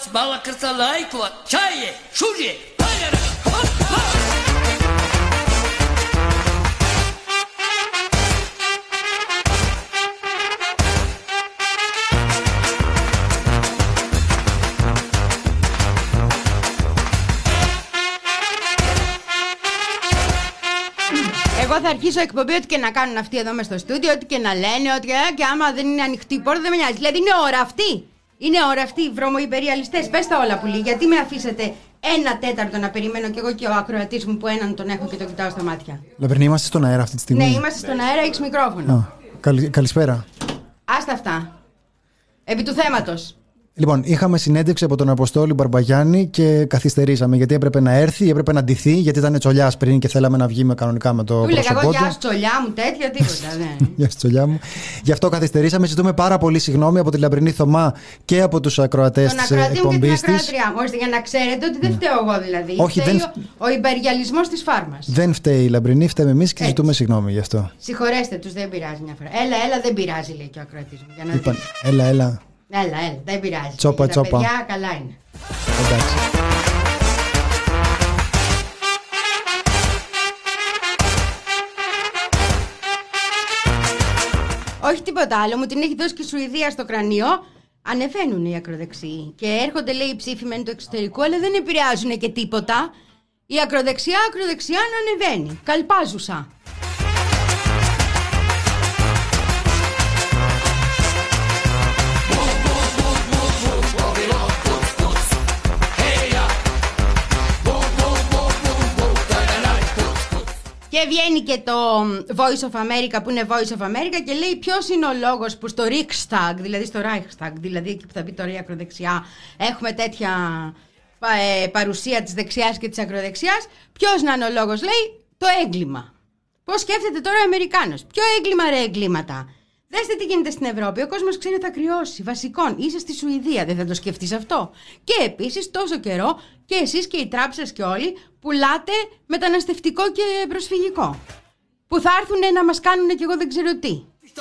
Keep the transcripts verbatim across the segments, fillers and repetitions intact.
балакырса лайкова, чайе, шуре, пайера, хоп, хоп. Εγώ θα αρχίσω εκπομπή ό,τι και να κάνουν αυτοί εδώ μες στο στούντιο, ό,τι και να λένε, ό,τι και άμα δεν είναι ανοιχτή η πόρτα δεν με νοιάζει. Δηλαδή είναι ώρα αυτή. Είναι ώρα αυτή οι βρωμοϊπεριαλιστές. Πες τα όλα πουλί, γιατί με αφήσετε ένα τέταρτο να περιμένω κι εγώ και ο ακροατής μου που έναν τον έχω και τον κοιτάω στα μάτια. Λαμπρινή, είμαστε στον αέρα αυτή τη στιγμή. Ναι, είμαστε στον αέρα, έχεις μικρόφωνο. Α, καλη, καλησπέρα. Άστα αυτά. Επί του θέματος. Λοιπόν, είχαμε συνέντευξη από τον Αποστόλη Μπαρμπαγιάννη και καθυστερήσαμε γιατί έπρεπε να έρθει, έπρεπε να ντυθεί, γιατί ήταν τσολιάς πριν και θέλαμε να βγούμε κανονικά με το πρόσωπό του. Του λέγα εγώ γεια τσολιά μου, τέτοια τίποτα. Ναι. Γεια τσολιά μου. Γι' αυτό καθυστερήσαμε. Ζητούμε πάρα πολύ συγγνώμη από τη Λαμπρινή Θωμά και από τους ακροατές της εκπομπής της. Ώστε για να ξέρετε ότι δεν φταίω εγώ δηλαδή. Όχι, φταίει δεν... ο, ο υπεριαλισμός της φάρμας. Δεν φταίει η Λαμπρινή, φταίμε εμείς και ζητούμε συγγνώμη γι' αυτό. Συγχωρέστε τους, δεν πειράζει μια φορά. Έλα, έλα, δεν πειράζει, λέει και ο ακροατής μου. Για να λοιπόν, έλα, έλα. Έλα, έλα, δεν πειράζει. Τσόπα, τα τσόπα. παιδιά καλά είναι. Εντάξει. Όχι τίποτα άλλο, μου την έχει δώσει και η Σουηδία στο κρανίο. Ανεβαίνουν οι ακροδεξιοί και έρχονται, λέει, οι ψήφοι μεν του εξωτερικού, αλλά δεν επηρεάζουν και τίποτα. Η ακροδεξιά, ακροδεξιά να ανεβαίνει. Καλπάζουσα. Και βγαίνει και το Voice of America που είναι Voice of America και λέει ποιος είναι ο λόγος που στο Riksdag, δηλαδή στο Reichstag, δηλαδή εκεί που θα πει τώρα η ακροδεξιά, έχουμε τέτοια ε, παρουσία της δεξιάς και της ακροδεξιάς. Ποιος να είναι ο λόγος, λέει, το έγκλημα. Πώς σκέφτεται τώρα ο Αμερικάνος? Ποιο έγκλημα ρε εγκλήματα? Δέστε τι γίνεται στην Ευρώπη. Ο κόσμος ξέρει ότι θα κρυώσει. Βασικών, είσαι στη Σουηδία, δεν θα το σκεφτείς αυτό? Και επίσης τόσο καιρό και εσείς και οι τράπεζες και όλοι πουλάτε μεταναστευτικό και προσφυγικό. Που θα έρθουν να μας κάνουν και εγώ δεν ξέρω τι.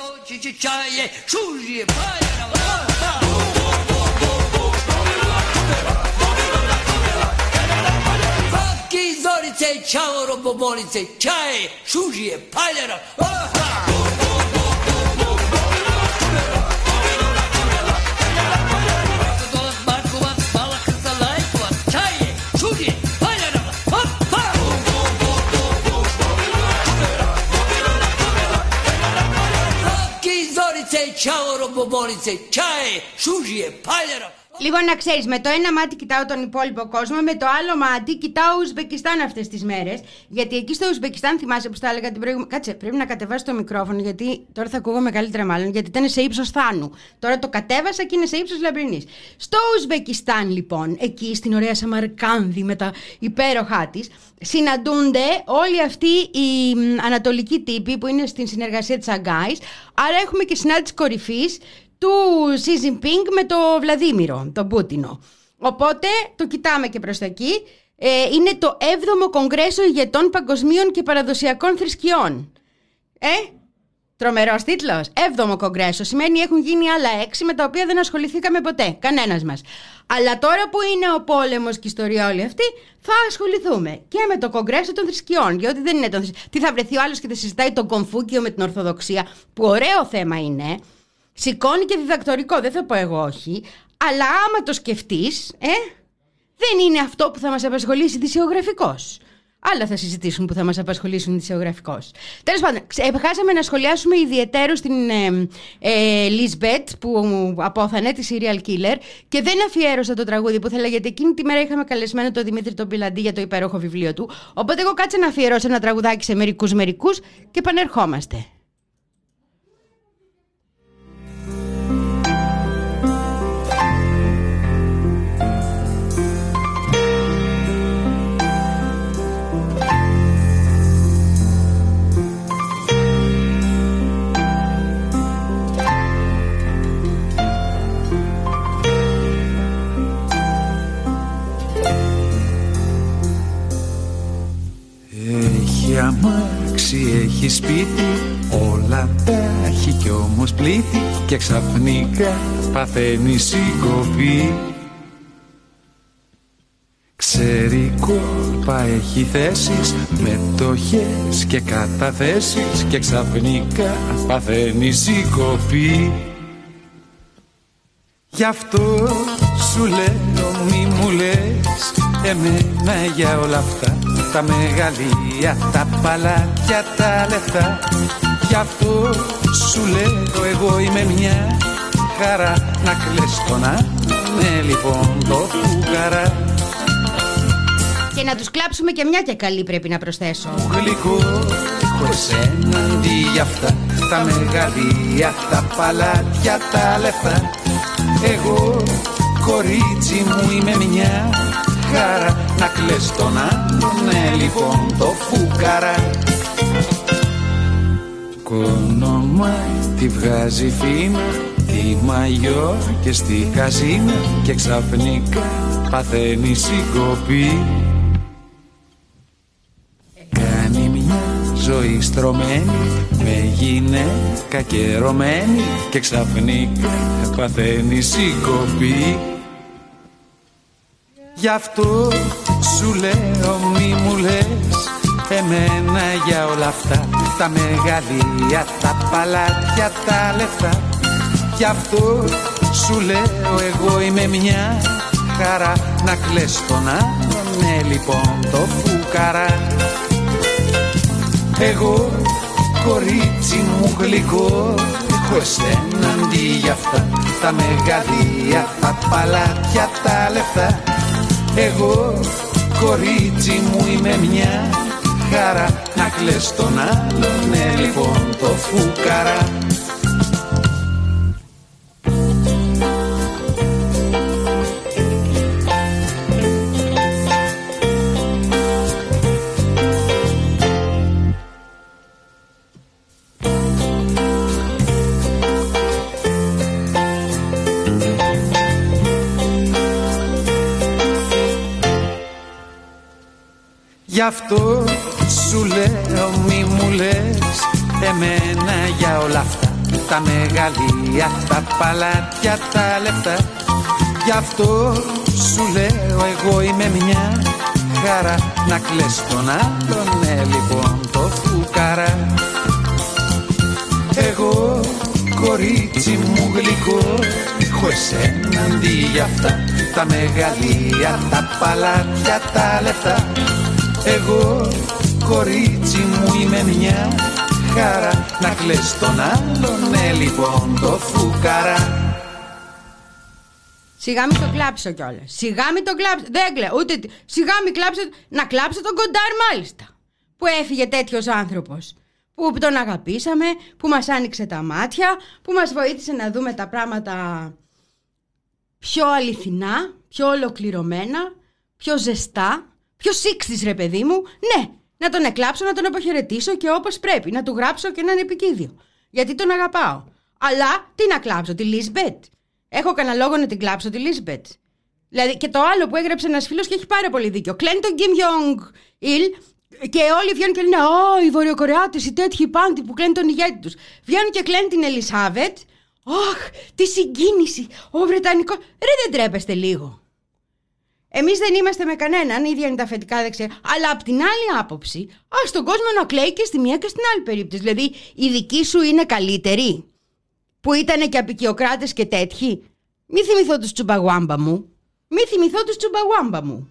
Λοιπόν, να ξέρεις, με το ένα μάτι κοιτάω τον υπόλοιπο κόσμο, με το άλλο μάτι κοιτάω Ουσμπεκιστάν αυτές τις μέρες. Γιατί εκεί στο Ουσμπεκιστάν, θυμάσαι που στα έλεγα την προηγούμενη. Κάτσε, πρέπει να κατεβάσω το μικρόφωνο, γιατί τώρα θα ακούγομαι καλύτερα, μάλλον. Γιατί ήταν σε ύψος Θάνου. Τώρα το κατέβασα και είναι σε ύψος Λαμπρινής. Στο Ουσμπεκιστάν, λοιπόν, εκεί στην ωραία Σαμαρκάνδη με τα υπέροχά της, συναντούνται όλοι αυτοί οι ανατολικοί τύποι που είναι στην συνεργασία της Σαγκάης. Άρα έχουμε και συνάντηση κορυφής του Σι Τζινπίνγκ με το Βλαδίμηρο, τον Πούτινο. Οπότε το κοιτάμε και προς τα εκεί. Ε, είναι το έβδομο Κογκρέσο ηγετών παγκοσμίων και παραδοσιακών θρησκειών. Ε, τρομερός τίτλος. Έβδομο Κογκρέσο. Σημαίνει έχουν γίνει άλλα έξι με τα οποία δεν ασχοληθήκαμε ποτέ. Κανένας μας. Αλλά τώρα που είναι ο πόλεμος και η ιστορία όλη αυτή, θα ασχοληθούμε και με το Κογκρέσο των θρησκειών. Γιατί δεν είναι τον θρησκειών. Τι θα βρεθεί ο άλλος και θα συζητάει τον Κομφούκιο με την Ορθοδοξία, που ωραίο θέμα είναι. Σηκώνει και διδακτορικό, δεν θα πω εγώ όχι. Αλλά άμα το σκεφτείς, ε, δεν είναι αυτό που θα μας απασχολήσει ειδησιογραφικώς. Άλλα θα συζητήσουν που θα μας απασχολήσουν ειδησιογραφικώς. Τέλος πάντων, χάσαμε να σχολιάσουμε ιδιαιτέρως την ε, ε, Λίσμπετ που απόθανε, τη serial killer, και δεν αφιέρωσα το τραγούδι που ήθελα, γιατί εκείνη τη μέρα είχαμε καλεσμένο τον Δημήτρη τον Πιλαντή για το υπέροχο βιβλίο του. Οπότε εγώ κάτσε να αφιερώσω ένα τραγουδάκι σε μερικούς μερικούς και επανερχόμαστε. Έχει αμάξι, έχει σπίτι, όλα τα έχει κι όμως πλήθη, και ξαφνικά παθαίνει συγκοπή. Ξέρει κόλπα, έχει θέσεις, μετοχές και καταθέσεις και ξαφνικά παθαίνει συγκοπή. Γι' αυτό σου λέω μη μου λες εμένα για όλα αυτά, τα μεγαλεία, τα παλάτια, τα λεφτά. Γι' αυτό σου λέω εγώ είμαι μια χαρά, να κλαις τον άλλον, ναι λοιπόν το φουκαρά. Και να τους κλάψουμε και μια και καλή πρέπει να προσθέσω. Γλυκό έχω εσένα αντί για αυτά, τα μεγαλεία, τα παλάτια, τα λεφτά. Εγώ κορίτσι μου είμαι μια χαρά, να κλαις τον άλλον, ναι λοιπόν το φουκαρά. Κόνομα τη βγάζει φίνα, τη μαγιό και στη καζίνα και ξαφνικά παθαίνει συγκοπή. Κάνει μια ζωή στρωμένη με γυναίκα και ρωμένη και ξαφνικά παθαίνει συγκοπή. Γι' αυτό σου λέω μη μου λες εμένα για όλα αυτά, τα μεγαλεία, τα παλάτια, τα λεφτά. Γι' αυτό σου λέω εγώ είμαι μια χαρά, να κλαις τον άλλον, ναι λοιπόν το φουκαρά. Εγώ κορίτσι μου γλυκό έχω εσένα αντί για αυτά, τα μεγαλεία, τα παλάτια, τα λεφτά. Εγώ κορίτσι μου είμαι μια χαρά, να κλαις τον άλλον, ναι λοιπόν το φουκαρά. Γι' αυτό σου λέω μη μου λες εμένα για όλα αυτά, τα μεγαλεία, τα παλάτια, τα λεφτά. Γι' αυτό σου λέω εγώ είμαι μια χαρά, να κλαις τον άλλον, ναι λοιπόν το φουκαρά. Εγώ κορίτσι μου γλυκό έχω εσένα αντί για αυτά, τα μεγαλεία, τα παλάτια, τα λεφτά. Εγώ κορίτσι μου είμαι μια χαρά, να κλαις τον άλλον, ναι λοιπόν το φουκαρά. Σιγά μη το κλάψω κιόλας. Σιγά μη το κλάψω. Δεν κλαίω ούτε. Σιγά μη κλάψω. Να κλάψω τον Κοντάρ μάλιστα. Που έφυγε τέτοιος άνθρωπος. Που τον αγαπήσαμε, που μας άνοιξε τα μάτια, που μας βοήθησε να δούμε τα πράγματα πιο αληθινά, πιο ολοκληρωμένα, πιο ζεστά. Πιο σύξτης ρε παιδί μου, ναι, να τον εκλάψω, να τον αποχαιρετήσω και όπως πρέπει, να του γράψω και έναν επικίδιο. Γιατί τον αγαπάω. Αλλά τι να κλάψω, τη Λίσμπετ. Έχω κανένα λόγο να την κλάψω τη Λίσμπετ. Δηλαδή και το άλλο που έγραψε ένας φίλος και έχει πάρα πολύ δίκιο. Κλαίνει τον Κιμ Γιονγκ Ιλ και όλοι βγαίνουν και λένε «Ω, οι Βορειοκορεάτες, οι τέτοιοι πάντοι που κλαίνουν τον ηγέτη τους». Βγαίνουν και κλαίνουν την Ελισάβετ. «Ωχ, τι συγκίνηση, ο Βρετανικός». Ρε δεν τρέπεστε λίγο. Εμείς δεν είμαστε με κανέναν, ίδια είναι τα αφεντικά δεξιά. Αλλά απ' την άλλη άποψη, ας τον κόσμο να κλαίει και στη μία και στην άλλη περίπτωση. Δηλαδή, η δική σου είναι καλύτερη, που ήταν και απικιοκράτες και τέτοιοι. Μη θυμηθώ τους τσουμπαγουάμπα μου. Μη θυμηθώ τους τσουμπαγουάμπα μου.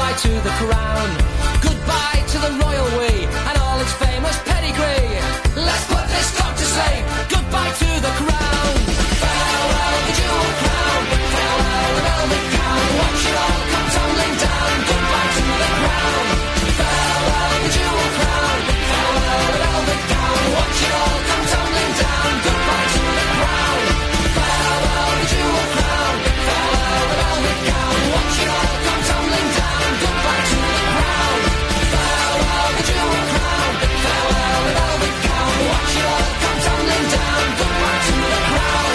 goodbye to the crown, goodbye to the royal we and all its famous pedigree. Let's put this dog to sleep. Goodbye to the crown. Farewell the jewel crown. Farewell the velvet gown. Watch it all come tumbling down. Goodbye to the crown. Farewell the jewel crown. Farewell the velvet gown. Watch it all come tumbling down. Goodbye to the crown. Farewell the jewel crown. Farewell the velvet gown. Watch it all come tumbling down. Goodbye to the crown. Farewell the jewel crown. Farewell the velvet gown. Watch it all come tumbling down. Goodbye to the crown.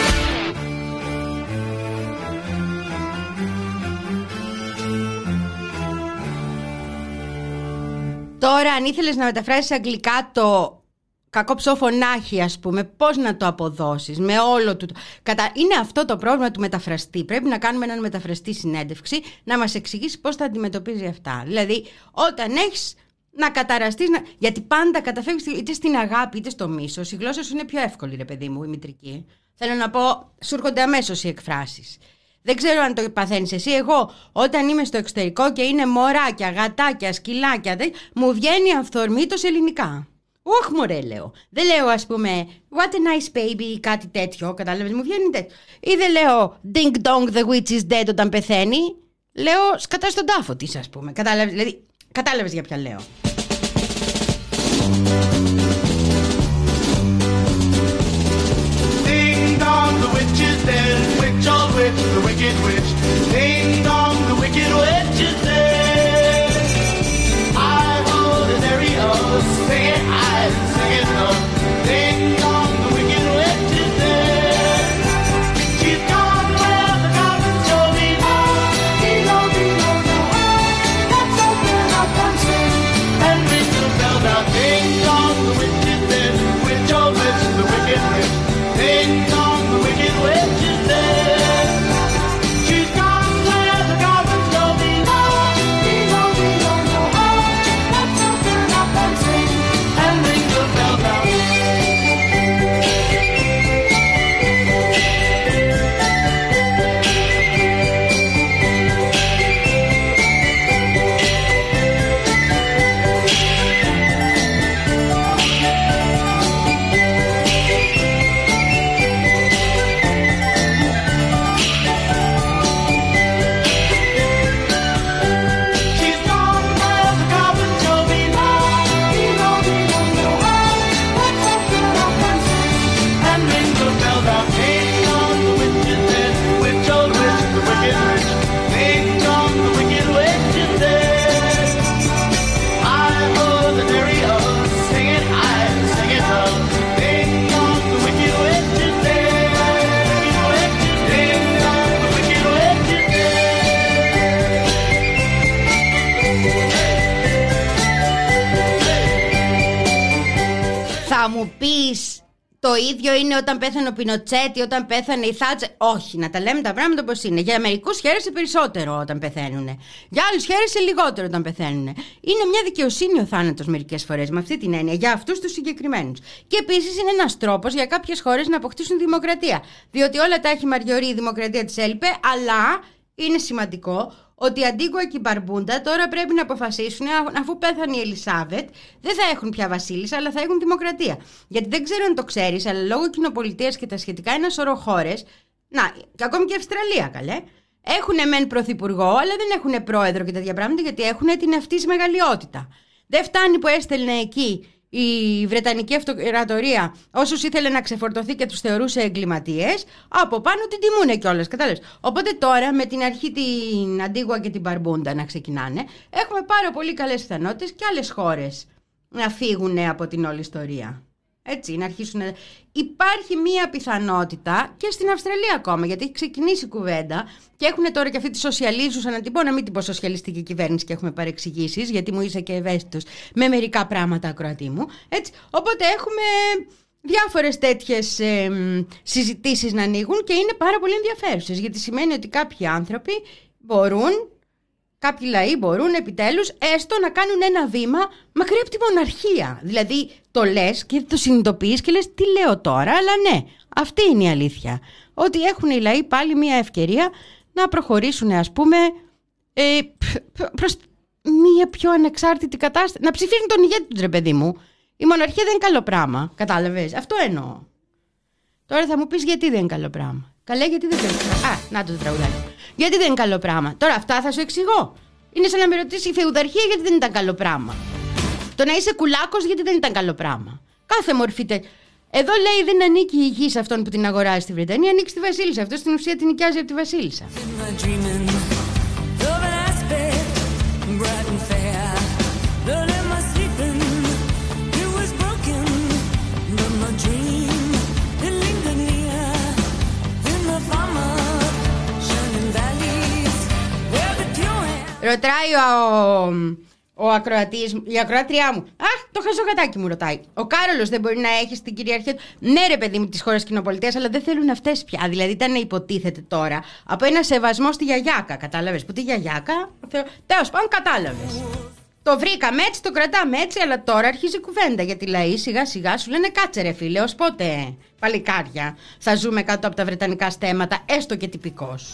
Τώρα, αν ήθελες να μεταφράσεις αγγλικά το κακό ψοφωνάχι, ας πούμε, πώς να το αποδώσεις με όλο του. Κατα... Είναι αυτό το πρόβλημα του μεταφραστή. Πρέπει να κάνουμε έναν μεταφραστή συνέντευξη να μας εξηγήσει πώς θα αντιμετωπίζει αυτά. Δηλαδή, όταν έχεις να καταραστείς, να... γιατί πάντα καταφεύγεις είτε στην αγάπη είτε στο μίσος. Η γλώσσα σου είναι πιο εύκολη, ρε παιδί μου, η μητρική. Θέλω να πω, σου έρχονται αμέσως οι εκφράσεις. Δεν ξέρω αν το παθαίνεις εσύ. Εγώ, όταν είμαι στο εξωτερικό και είναι μωράκια, γατάκια, σκυλάκια, δε, μου βγαίνει αυθορμήτως ελληνικά. Ωχ, μωρέ, λέω. Δεν λέω, ας πούμε, what a nice baby, κάτι τέτοιο. Κατάλαβες, μου βγαίνει τέτοιο. Ή δεν λέω ding dong the witch is dead όταν πεθαίνει. Λέω σκατά στον τάφο της, ας πούμε. Κατάλαβες, δηλαδή, κατάλαβες για ποια λέω. Ding dong, the witch is dead. Witch, oh witch, the wicked witch. Ding dong, the wicked witch is dead. I hold an area, sing it high and sing it low. Ding dong, the wicked witch is dead. She's gone where the goblins show me now. Dee-lo, dee-lo, dee-lo. Let's open up and sing and ring the bell now. Ding dong, the witch is dead. Witch, oh witch, the wicked witch. Ding dong, the wicked witch is dead. She's gone where the goblins don't belong. Dee-lo, dee-lo, dee-lo. Let's open up and sing and ring the bell now. She's gone where the goblins don't belong. Dee-lo, dee-lo, dee-lo. Let's open up and sing and ring the bell now. Ding dong, the witch is dead. Witch, oh witch, the wicked witch. Ding dong, the wicked witch is dead. I hold the area, sing it high and sing it low. Ding dong, the wicked witch is dead. Wicked witch is dead. Ding dong, the wicked witch is dead. Θα μου πεις το ίδιο είναι όταν πέθανε ο Πινοτσέτη, όταν πέθανε η Θάτσε. Όχι, να τα λέμε τα πράγματα όπως είναι. Για μερικούς χαίρεσαι περισσότερο όταν πεθαίνουν. Για άλλους χαίρεσαι λιγότερο όταν πεθαίνουν. Είναι μια δικαιοσύνη ο θάνατος μερικές φορές, με αυτή την έννοια, για αυτούς τους συγκεκριμένους. Και επίσης είναι ένας τρόπος για κάποιες χώρες να αποκτήσουν δημοκρατία. Διότι όλα τα έχει Μαριωρή, η δημοκρατία της έλειπε, αλλά είναι σημαντικό ότι η Αντίγουα και η Μπαρμπούντα τώρα πρέπει να αποφασίσουν, αφού πέθανε η Ελισάβετ, δεν θα έχουν πια βασίλισσα, αλλά θα έχουν δημοκρατία. Γιατί δεν ξέρω αν το ξέρεις, αλλά λόγω κοινοπολιτείας και τα σχετικά, ένα σωρό χώρες, να, και ακόμη και η Αυστραλία, καλέ, έχουν μεν πρωθυπουργό, αλλά δεν έχουν πρόεδρο και τέτοια πράγματα, γιατί έχουν την αυτής μεγαλειότητα. Δεν φτάνει που έστελνε εκεί η Βρετανική Αυτοκρατορία όσους ήθελε να ξεφορτωθεί και τους θεωρούσε εγκληματίες, από πάνω την τιμούνε κιόλας, κατάλαβες. Οπότε τώρα με την αρχή την Αντίγουα και την Μπαρμπούντα να ξεκινάνε, έχουμε πάρα πολύ καλές πιθανότητες και άλλες χώρες να φύγουν από την όλη ιστορία. Έτσι, να αρχίσουν. Υπάρχει μία πιθανότητα και στην Αυστραλία ακόμα, γιατί έχει ξεκινήσει η κουβέντα και έχουν τώρα και αυτή τη σοσιαλίζουσα, να την πω, να μην την πω σοσιαλιστική κυβέρνηση και έχουμε παρεξηγήσεις, γιατί μου είσαι και ευαίσθητος με μερικά πράγματα, ακροατή μου. Έτσι, οπότε έχουμε διάφορες τέτοιες ε, συζητήσεις να ανοίγουν και είναι πάρα πολύ ενδιαφέρουσες, γιατί σημαίνει ότι κάποιοι άνθρωποι μπορούν. Κάποιοι λαοί μπορούν επιτέλους έστω να κάνουν ένα βήμα μακριά από τη μοναρχία. Δηλαδή το λες και το συνειδητοποιείς και λες τι λέω τώρα, αλλά ναι, αυτή είναι η αλήθεια. Ότι έχουν οι λαοί πάλι μια ευκαιρία να προχωρήσουν, ας πούμε, ε, προς μία πιο ανεξάρτητη κατάσταση. Να ψηφίσουν τον ηγέτη του, ρε παιδί μου. Η μοναρχία δεν είναι καλό πράγμα. Κατάλαβες. Αυτό εννοώ. Τώρα θα μου πεις γιατί δεν είναι καλό πράγμα. Καλέ, γιατί δεν είναι καλό πράγμα. Α, να το τραγουδάκι. Γιατί δεν είναι καλό πράγμα. Τώρα αυτά θα σου εξηγώ. Είναι σαν να με ρωτήσει η φεουδαρχία γιατί δεν ήταν καλό πράγμα. Το να είσαι κουλάκος γιατί δεν ήταν καλό πράγμα. Κάθε μορφή. Τε... Εδώ λέει δεν ανήκει η γη σε αυτόν που την αγοράζει στη Βρετανία, ανήκει στη Βασίλισσα. Αυτό στην ουσία την νοικιάζει από τη Βασίλισσα. Ρωτάει ο, ο ακροατής, η ακροάτριά μου. Αχ, το χαζογατάκι μου ρωτάει. Ο Κάρολος δεν μπορεί να έχει στην κυριαρχία του. Ναι, ρε παιδί μου, της χώρας κοινοπολιτείας, αλλά δεν θέλουν αυτές πια. Δηλαδή ήταν υποτίθεται τώρα από ένα σεβασμό στη γιαγιάκα. Κατάλαβες που τη γιαγιάκα. Τέλος πάντων, κατάλαβες. Το βρήκαμε έτσι, το κρατάμε έτσι, αλλά τώρα αρχίζει η κουβέντα. Γιατί οι λαοί σιγά σιγά σου λένε κάτσε ρε φίλε, ως πότε παλικάρια θα ζούμε κάτω από τα βρετανικά στέματα, έστω και τυπικώς.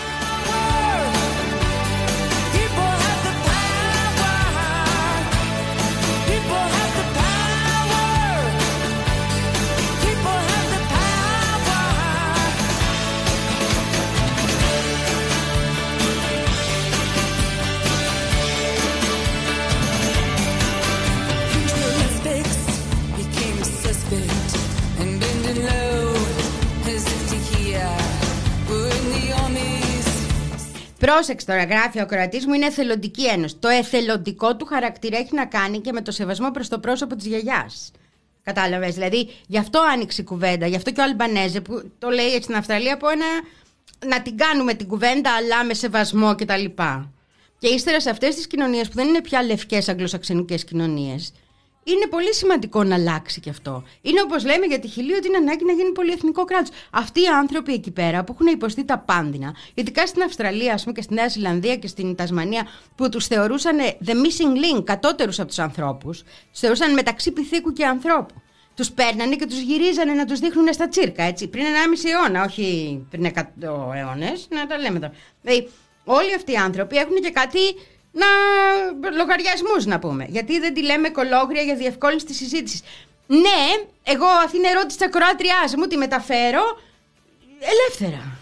Πρόσεξε τώρα, γράφει ο ακροατής μου, είναι εθελοντική ένωση. Το εθελοντικό του χαρακτήρα έχει να κάνει και με το σεβασμό προς το πρόσωπο της γιαγιάς. Κατάλαβες, δηλαδή γι' αυτό άνοιξε η κουβέντα, γι' αυτό και ο Αλμπανέζε που το λέει έτσι στην Αυστραλία, από ένα να την κάνουμε την κουβέντα αλλά με σεβασμό κτλ. Και ύστερα σε αυτές τις κοινωνίες που δεν είναι πια λευκές αγγλοσαξονικές κοινωνίες, είναι πολύ σημαντικό να αλλάξει και αυτό. Είναι όπως λέμε για τη Χιλή ότι είναι ανάγκη να γίνει πολυεθνικό κράτος. Αυτοί οι άνθρωποι εκεί πέρα που έχουν υποστεί τα πάνδυνα, ειδικά στην Αυστραλία, ας πούμε, και στη Νέα Ζηλανδία και στην Τασμανία, που τους θεωρούσαν the missing link, κατώτερους από τους ανθρώπους, τους θεωρούσαν μεταξύ πυθίκου και ανθρώπου. Τους παίρνανε και τους γυρίζανε να τους δείχνουν στα τσίρκα, έτσι, πριν ενάμιση αιώνα, όχι πριν εκατό αιώνες, να τα λέμε τώρα. Δηλαδή, όλοι αυτοί οι άνθρωποι έχουν και κάτι. Να λογαριασμούς να πούμε. Γιατί δεν τη λέμε κολόγρια για διευκόλυνση της συζήτησης. Ναι, εγώ αυτή είναι ερώτηση της ακροάτριάς μου, τη μεταφέρω ελεύθερα.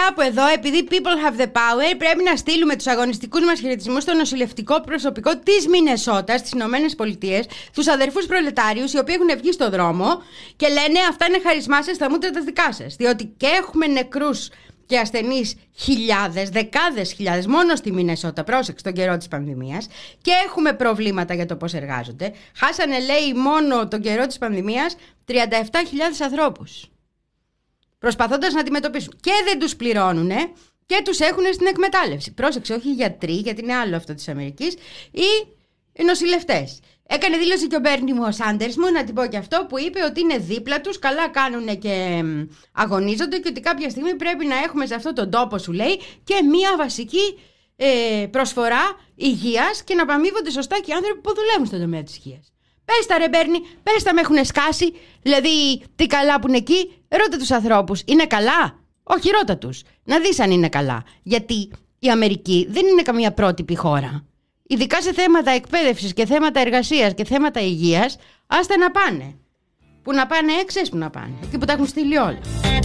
κάπου εδώ, επειδή people have the power, πρέπει να στείλουμε τους αγωνιστικούς μας χαιρετισμούς στο νοσηλευτικό προσωπικό της Μινεσότας, στις Ηνωμένες Πολιτείες, τους αδερφούς προλετάριους, οι οποίοι έχουν βγει στο δρόμο και λένε αυτά είναι χαρισμά σας, τα μούτρα τα δικά σας. Διότι και έχουμε νεκρούς και ασθενείς χιλιάδες, δεκάδες χιλιάδες μόνο στη Μινεσότα, πρόσεξε, τον καιρό της πανδημίας, και έχουμε προβλήματα για το πώς εργάζονται. Χάσανε, λέει, μόνο τον καιρό της πανδημίας τριάντα επτά χιλιάδες ανθρώπους, προσπαθώντας να αντιμετωπίσουν. Και δεν τους πληρώνουν και τους έχουν στην εκμετάλλευση. Πρόσεξε, όχι οι γιατροί, γιατί είναι άλλο αυτό της Αμερικής, ή οι νοσηλευτές. Έκανε δήλωση και ο Μπέρνι μου, ο Σάντερς μου, να την πω και αυτό, που είπε ότι είναι δίπλα τους, καλά κάνουν και αγωνίζονται και ότι κάποια στιγμή πρέπει να έχουμε σε αυτόν τον τόπο, σου λέει, και μία βασική ε, προσφορά υγείας και να αμείβονται σωστά και οι άνθρωποι που δουλεύουν στον τομέα της υγείας. Πες τα ρε Μπέρνι, πες τα με έχουν σκάσει, δηλαδή τι καλά που είναι εκεί, ρώτα τους ανθρώπους, είναι καλά? Όχι, ρώτα τους, να δεις αν είναι καλά, γιατί η Αμερική δεν είναι καμία πρότυπη χώρα. Ειδικά σε θέματα εκπαίδευσης και θέματα εργασίας και θέματα υγείας, άστα να πάνε. Που να πάνε, ξέρεις που να πάνε, εκεί που τα έχουν στείλει όλα.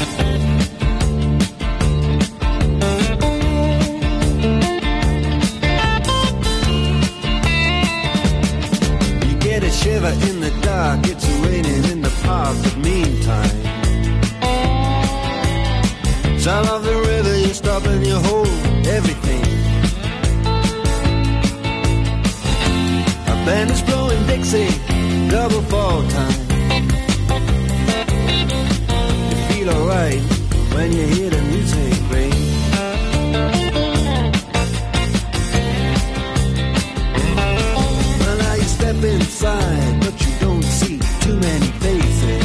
Shiver in the dark, it's raining in the park, but meantime sound of the river, you stop and you hold everything. A band is blowing Dixie, double fall time. You feel alright when you hear the music ring. Step inside, but you don't see too many faces.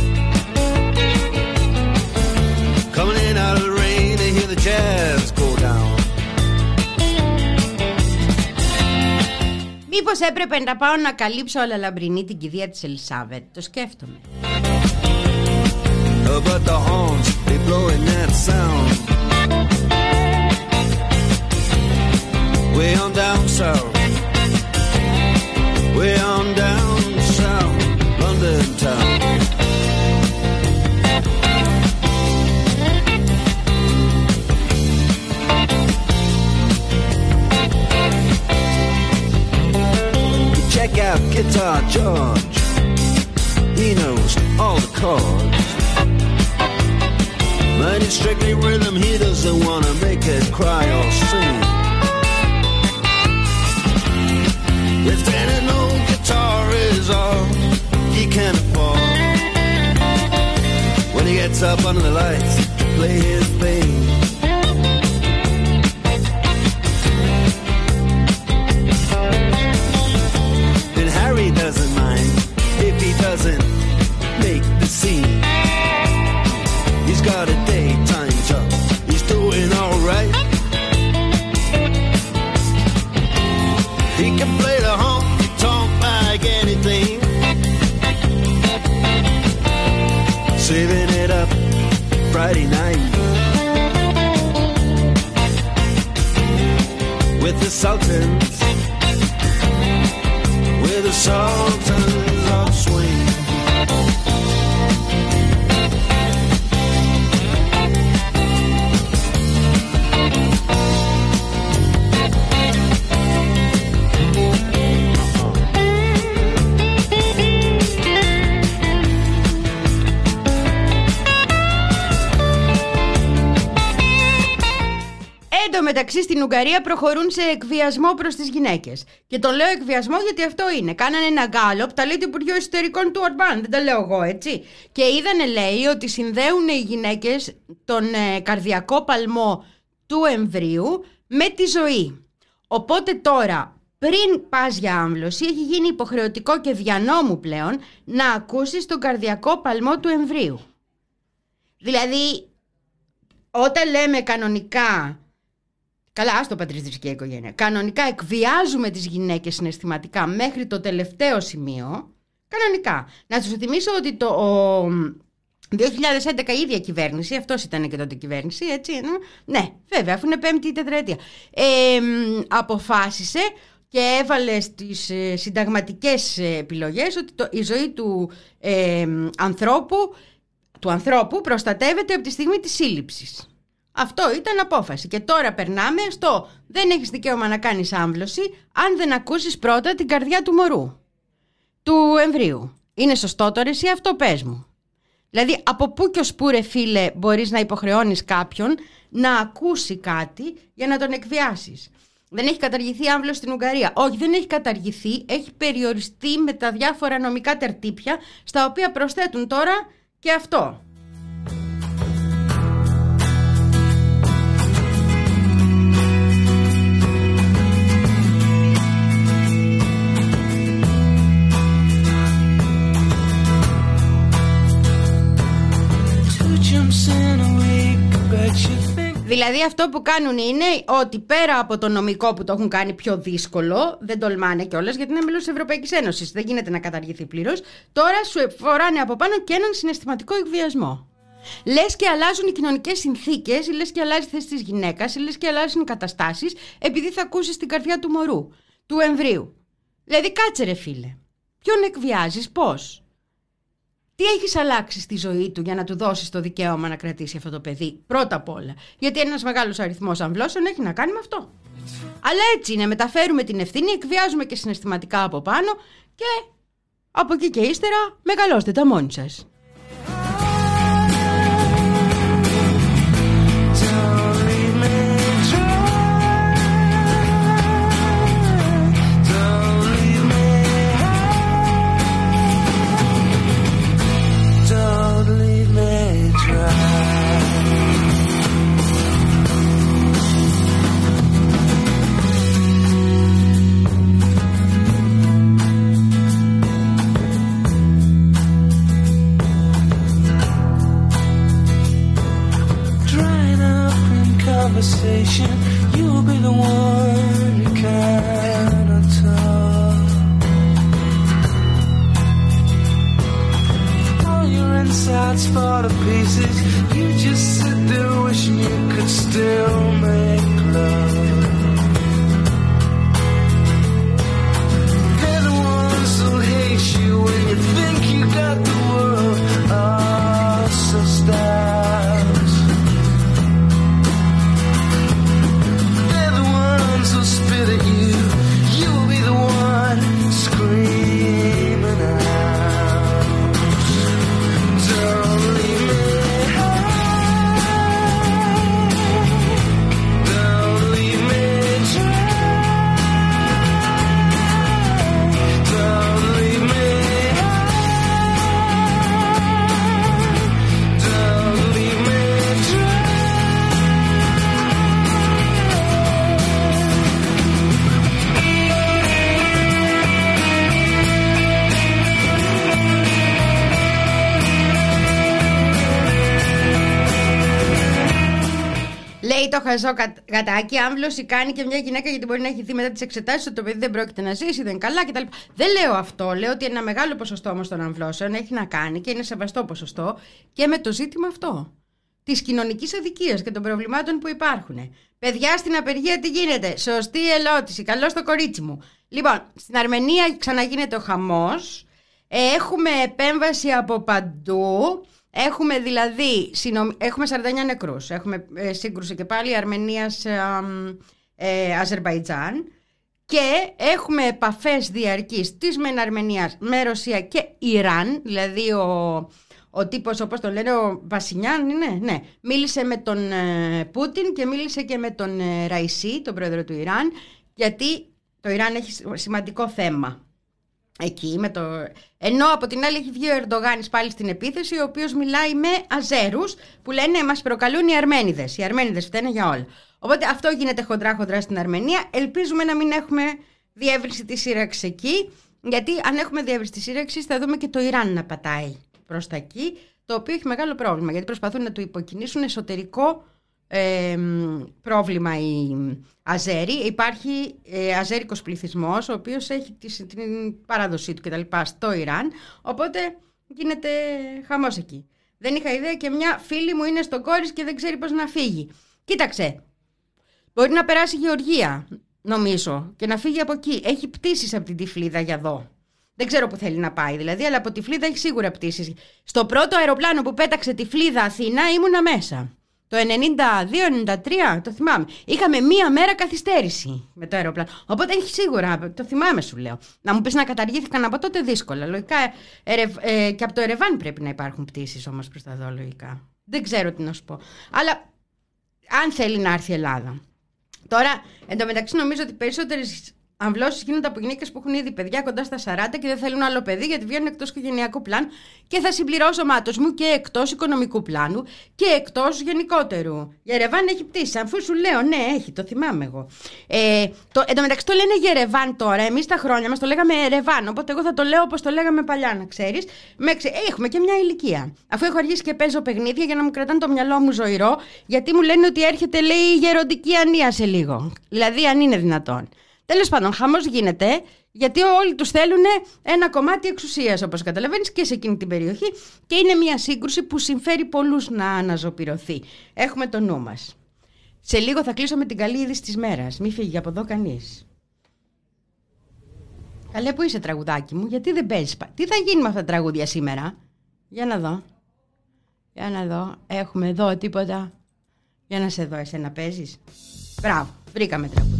Coming in out of the rain, they hear the jazz go down. Μήπως έπρεπε να πάω να καλύψω όλα λαμπρινή την κηδεία της Ελισάβετ, το σκέφτομαι. Oh, but the horns, they blowing that sound. Way on down south. Way on down south, London town. You check out Guitar George, he knows all the chords. But it's strictly rhythm, he doesn't wanna make it cry or sing. If any no guitar is all he can afford, when he gets up under the lights to play his thing, then Harry doesn't mind if he doesn't make the scene. He's got a daytime job, he's doing alright. He can play the honky-tonk like anything, saving it up Friday night with the Sultans, with the Sultans of Swing. Μεταξύ στην Ουγγαρία προχωρούν σε εκβιασμό προς τις γυναίκες. Και τον λέω εκβιασμό γιατί αυτό είναι. Κάνανε ένα γκάλοπ, τα λέει το Υπουργείο Εσωτερικών του Ορμπάν, δεν τα λέω εγώ, έτσι. Και είδανε, λέει, ότι συνδέουν οι γυναίκες τον ε, καρδιακό παλμό του εμβρίου με τη ζωή. Οπότε τώρα, πριν πας για άμβλωση, έχει γίνει υποχρεωτικό και δια νόμου πλέον να ακούσεις τον καρδιακό παλμό του εμβρίου. Δηλαδή, όταν λέμε κανονικά, καλά, άστο πατριστική οικογένεια, κανονικά εκβιάζουμε τις γυναίκες συναισθηματικά μέχρι το τελευταίο σημείο, κανονικά. Να σας θυμίσω ότι το ο, δύο χιλιάδες έντεκα η ίδια κυβέρνηση, αυτός ήταν και τότε κυβέρνηση, έτσι, ναι, βέβαια, αφού είναι πέμπτη τετραετία, ε, αποφάσισε και έβαλε στις ε, συνταγματικές επιλογές ότι το, η ζωή του ε, ανθρώπου, του ανθρώπου προστατεύεται από τη στιγμή της σύλληψης. Αυτό ήταν απόφαση. Και τώρα περνάμε στο δεν έχεις δικαίωμα να κάνεις άμβλωση αν δεν ακούσεις πρώτα την καρδιά του μωρού, του εμβρίου. Είναι σωστό τώρα εσύ αυτό, πες μου? Δηλαδή από πού και ως πού, ρε φίλε, μπορείς να υποχρεώνεις κάποιον να ακούσει κάτι για να τον εκβιάσεις? Δεν έχει καταργηθεί η άμβλωση στην Ουγγαρία? Όχι, δεν έχει καταργηθεί, έχει περιοριστεί με τα διάφορα νομικά τερτύπια, στα οποία προσθέτουν τώρα και αυτό. Δηλαδή αυτό που κάνουν είναι ότι πέρα από το νομικό που το έχουν κάνει πιο δύσκολο, δεν τολμάνε κιόλας γιατί είναι μέλος της Ευρωπαϊκής Ένωσης, δεν γίνεται να καταργηθεί πλήρως, τώρα σου φοράνε από πάνω και έναν συναισθηματικό εκβιασμό. Λες και αλλάζουν οι κοινωνικές συνθήκες, ή λες και αλλάζει η θέση της γυναίκας, ή λες και αλλάζουν οι καταστάσεις, επειδή θα ακούσεις την καρδιά του μωρού, του εμβρίου. Δηλαδή κάτσε ρε φίλε, ποιον εκβιάζεις, πώς? Τι έχεις αλλάξει στη ζωή του για να του δώσεις το δικαίωμα να κρατήσει αυτό το παιδί? Πρώτα απ' όλα, γιατί ένας μεγάλος αριθμός αμβλώσεων έχει να κάνει με αυτό. Αλλά έτσι είναι, μεταφέρουμε την ευθύνη, εκβιάζουμε και συναισθηματικά από πάνω και από εκεί και ύστερα μεγαλώστε τα μόνοι σας. You'll be the one who cannot talk. All your insides fall to pieces. You just sit there wishing you could still make love. They're the ones who hate you when you think you got the world all so stars. Spit at you, you will be the one screaming out. Don't leave me high, don't leave me dry, don't leave me high, don't leave me dry. Λέει το χαζό γατάκι, άμβλωση κάνει και μια γυναίκα γιατί μπορεί να έχει δει μετά τις εξετάσεις ότι το παιδί δεν πρόκειται να ζήσει, δεν είναι καλά κτλ. Δεν λέω αυτό. Λέω ότι ένα μεγάλο ποσοστό όμως των αμβλώσεων έχει να κάνει και είναι σεβαστό ποσοστό και με το ζήτημα αυτό της κοινωνικής αδικίας και των προβλημάτων που υπάρχουν. Παιδιά, στην απεργία τι γίνεται? Σωστή ερώτηση. Καλώς το κορίτσι μου. Λοιπόν, στην Αρμενία ξαναγίνεται ο χαμός. Έχουμε επέμβαση από παντού. Έχουμε δηλαδή έχουμε σαράντα εννέα νεκρούς. Έχουμε ε, σύγκρουση και πάλι Αρμενίας ε, ε, Αζερμπαϊτζάν. Και έχουμε επαφές διαρκείς της μεν Αρμενίας με Ρωσία και Ιράν. Δηλαδή ο, ο τύπος, όπως τον λένε, ο Βασινιάν είναι, ναι, μίλησε με τον ε, Πούτιν και μίλησε και με τον ε, Ραϊσί, τον πρόεδρο του Ιράν. Γιατί το Ιράν έχει σημαντικό θέμα εκεί με το... Ενώ από την άλλη έχει βγει ο Ερντογάνης πάλι στην επίθεση, ο οποίος μιλάει με Αζέρους που λένε μας προκαλούν οι Αρμένιδες. Οι Αρμένιδες φταίνε για όλα. Οπότε αυτό γίνεται χοντρά χοντρά στην Αρμενία. Ελπίζουμε να μην έχουμε διεύρυνση της σύραξης εκεί, γιατί αν έχουμε διεύρυνση της σύραξης θα δούμε και το Ιράν να πατάει προς τα εκεί, το οποίο έχει μεγάλο πρόβλημα, γιατί προσπαθούν να του υποκινήσουν εσωτερικό ε, πρόβλημα οι Αζέροι. Υπάρχει ε, αζέρικος πληθυσμός, ο οποίος έχει τη, την παράδοσή του κτλ. Στο Ιράν, οπότε γίνεται χαμός εκεί. Δεν είχα ιδέα και μια φίλη μου είναι στο Κόρις και δεν ξέρει πώς να φύγει. Κοίταξε, μπορεί να περάσει Γεωργία, νομίζω, και να φύγει από εκεί. Έχει πτήσεις από την Τυφλίδα για εδώ. Δεν ξέρω που θέλει να πάει δηλαδή, αλλά από Τυφλίδα έχει σίγουρα πτήσεις. Στο πρώτο αεροπλάνο που πέταξε Τυφλίδα Αθήνα ήμουνα μέσα. Το ενενήντα δύο ενενήντα τρία, το θυμάμαι. Είχαμε μία μέρα καθυστέρηση με το αεροπλάνο. Οπότε έχει σίγουρα, το θυμάμαι σου λέω. Να μου πεις να καταργήθηκαν από τότε δύσκολα. Λογικά ερευ, ε, και από το Ερεβάν πρέπει να υπάρχουν πτήσεις όμως προς τα δω λογικά. Δεν ξέρω τι να σου πω. Αλλά αν θέλει να έρθει η Ελλάδα. Τώρα, εντωμεταξύ νομίζω ότι περισσότερες αμβλώσεις γίνονται από γυναίκες που έχουν ήδη παιδιά κοντά στα σαράντα και δεν θέλουν άλλο παιδί γιατί βγαίνουν εκτός οικογενειακού πλάνου. Και θα συμπληρώσω μάτος μου και εκτός οικονομικού πλάνου και εκτός γενικότερου. Γερεβάν έχει πτήσει, αφού σου λέω, ναι, έχει, το θυμάμαι εγώ. Ε, το, εν τω μεταξύ το λένε Γερεβάν τώρα, εμείς τα χρόνια μας το λέγαμε Ερεβάν. Οπότε εγώ θα το λέω όπως το λέγαμε παλιά, να ξέρεις. Ξε... Έχουμε και μια ηλικία. Αφού έχω αργήσει και παίζω παιχνίδια για να μου κρατάνε το μυαλό μου ζωηρό, γιατί μου λένε ότι έρχεται, λέει, η γεροντική ανία σε λίγο. Δηλαδή, αν είναι δυνατόν. Τέλος πάντων, χαμός γίνεται, γιατί όλοι τους θέλουν ένα κομμάτι εξουσίας, όπως καταλαβαίνεις, και σε εκείνη την περιοχή, και είναι μια σύγκρουση που συμφέρει πολλούς να αναζωπηρωθεί. Έχουμε το νου μας. Σε λίγο θα κλείσω με την καλή είδηση της μέρας. Μη φύγει από εδώ κανείς. Καλέ, που είσαι, τραγουδάκι μου, γιατί δεν παίζεις? Τι θα γίνει με αυτά τα τραγούδια σήμερα? Για να δω. Για να δω. Έχουμε εδώ τίποτα? Για να σε δω, εσένα παίζεις? Μπράβο, βρήκαμε τραγουδάκι.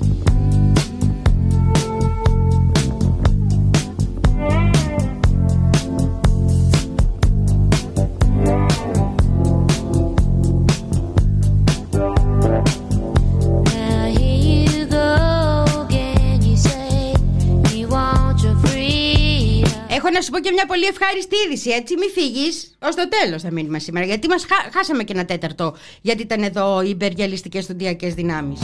Έχω να σου πω και μια πολύ ευχάριστη είδηση, έτσι, μη φύγεις, ως το τέλος θα μείνουμε σήμερα, γιατί μας χά, χάσαμε και ένα τέταρτο, γιατί ήταν εδώ οι υπεριαλιστικές στοντιακές δυνάμεις.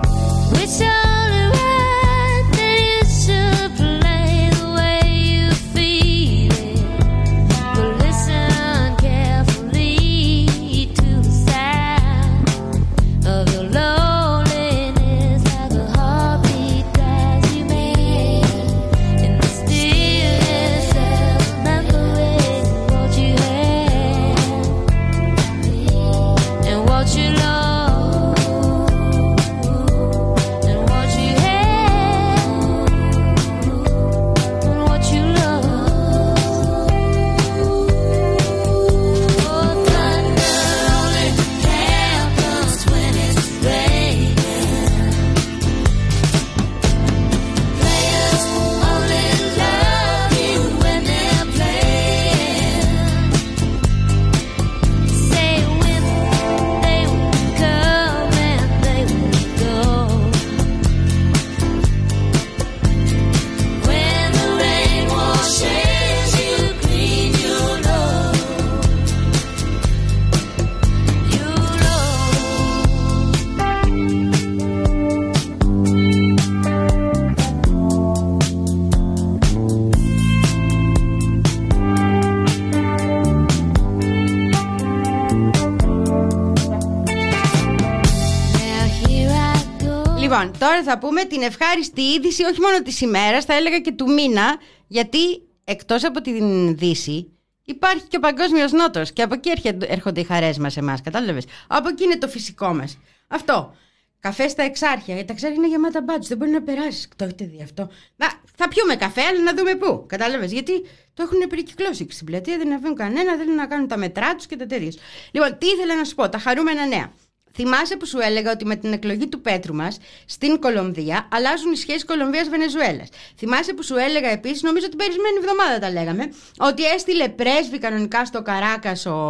Λοιπόν, τώρα θα πούμε την ευχάριστη είδηση, όχι μόνο της ημέρας, θα έλεγα και του μήνα, γιατί εκτός από την Δύση υπάρχει και ο Παγκόσμιος Νότος και από εκεί έρχονται οι χαρές μας εμάς, κατάλαβες? Από εκεί είναι το φυσικό μας. Αυτό. Καφέ στα Εξάρχεια, γιατί τα Εξάρχεια είναι γεμάτα μπάτζ, δεν μπορεί να περάσει. Το έχετε δει αυτό? Να, θα πιούμε καφέ, αλλά να δούμε πού. Κατάλαβες? Γιατί το έχουν περικυκλώσει στην πλατεία, δεν αφήνουν κανένα, θέλουν να κάνουν τα μετρά τους και τα τέτοια. Λοιπόν, τι ήθελα να σου πω, τα χαρούμενα νέα. Θυμάσαι που σου έλεγα ότι με την εκλογή του Πέτρου μας στην Κολομβία αλλάζουν οι σχέσεις Κολομβίας-Βενεζουέλας? Θυμάσαι που σου έλεγα επίσης, νομίζω την περισμένη εβδομάδα τα λέγαμε, ότι έστειλε πρέσβη κανονικά στο Καράκας ο,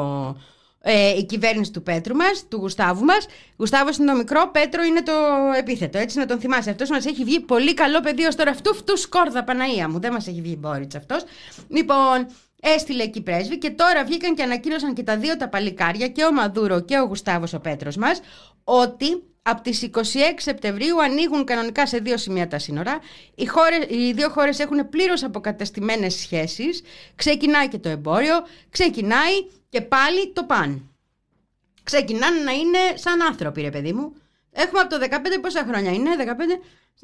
ε, η κυβέρνηση του Πέτρου μας, του Γουστάβου μας. Γουστάβος είναι το μικρό, Πέτρο είναι το επίθετο, έτσι να τον θυμάσαι. Αυτός μας έχει βγει πολύ καλό παιδί ως τώρα. Αυτού φτού σκόρδα Παναία μου, δεν μας έχει βγει Μπόριτς αυτός. Λοιπόν, έστειλε εκεί πρέσβη και τώρα βγήκαν και ανακοίνωσαν και τα δύο τα παλικάρια, και ο Μαδούρο και ο Γουστάβος ο Πέτρος μας, ότι από τις είκοσι έξι Σεπτεμβρίου ανοίγουν κανονικά σε δύο σημεία τα σύνορα. Οι, χώρες, οι δύο χώρες έχουν πλήρως αποκατεστημένες σχέσεις. Ξεκινάει και το εμπόριο, ξεκινάει και πάλι το παν. Ξεκινάνε να είναι σαν άνθρωποι, ρε παιδί μου. Έχουμε από το δεκαπέντε, πόσα χρόνια είναι, δεκαπέντε,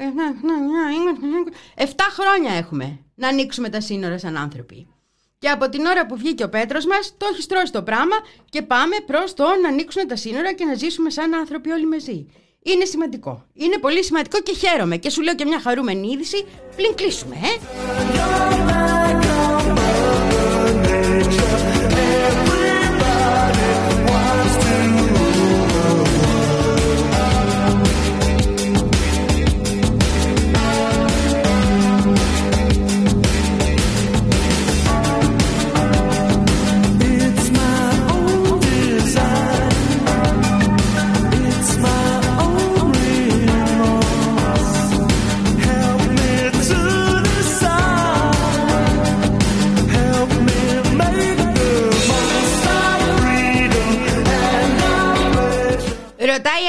επτά χρόνια έχουμε να ανοίξουμε τα σύνορα σαν άνθρωποι. Και από την ώρα που βγήκε ο Πέτρος μας, το έχει στρώσει το πράγμα και πάμε προς το να ανοίξουν τα σύνορα και να ζήσουμε σαν άνθρωποι όλοι μαζί. Είναι σημαντικό. Είναι πολύ σημαντικό και χαίρομαι. Και σου λέω και μια χαρούμενη είδηση πριν κλείσουμε, ε! Everybody wants to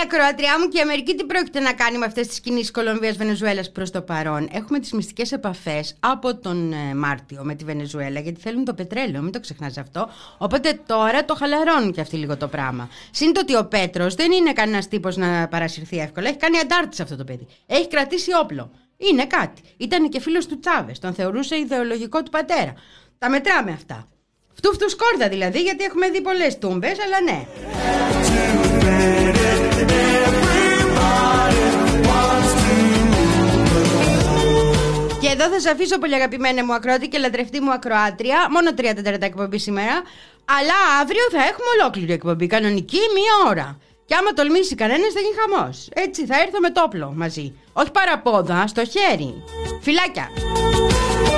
ακροατριά μου, και η Αμερική τι πρόκειται να κάνει με αυτές τις κινήσεις Κολομβίας-Βενεζουέλας προς το παρόν? Έχουμε τις μυστικές επαφές από τον ε, Μάρτιο με τη Βενεζουέλα, γιατί θέλουν το πετρέλαιο, μην το ξεχνάς αυτό. Οπότε τώρα το χαλαρώνουν και αυτοί λίγο το πράγμα. Συν το ότι ο Πέτρος δεν είναι κανένας τύπος να παρασυρθεί εύκολα. Έχει κάνει αντάρτης αυτό το παιδί. Έχει κρατήσει όπλο. Είναι κάτι. Ήταν και φίλος του Τσάβες. Τον θεωρούσε ιδεολογικό του πατέρα. Τα μετράμε αυτά. Φτου φτου σκόρδα δηλαδή, γιατί έχουμε δει πολλές τούμπες, αλλά ναι. Και εδώ θα σας αφήσω, πολύ αγαπημένη μου ακροάτη και λατρευτή μου ακροάτρια. Μόνο τρία τέταρτα εκπομπή σήμερα. Αλλά αύριο θα έχουμε ολόκληρη εκπομπή. Κανονική, μία ώρα. Και άμα τολμήσει κανένας θα γίνει χαμός. Έτσι θα έρθω με το όπλο μαζί. Όχι παραπόδα, στο χέρι. Φιλάκια.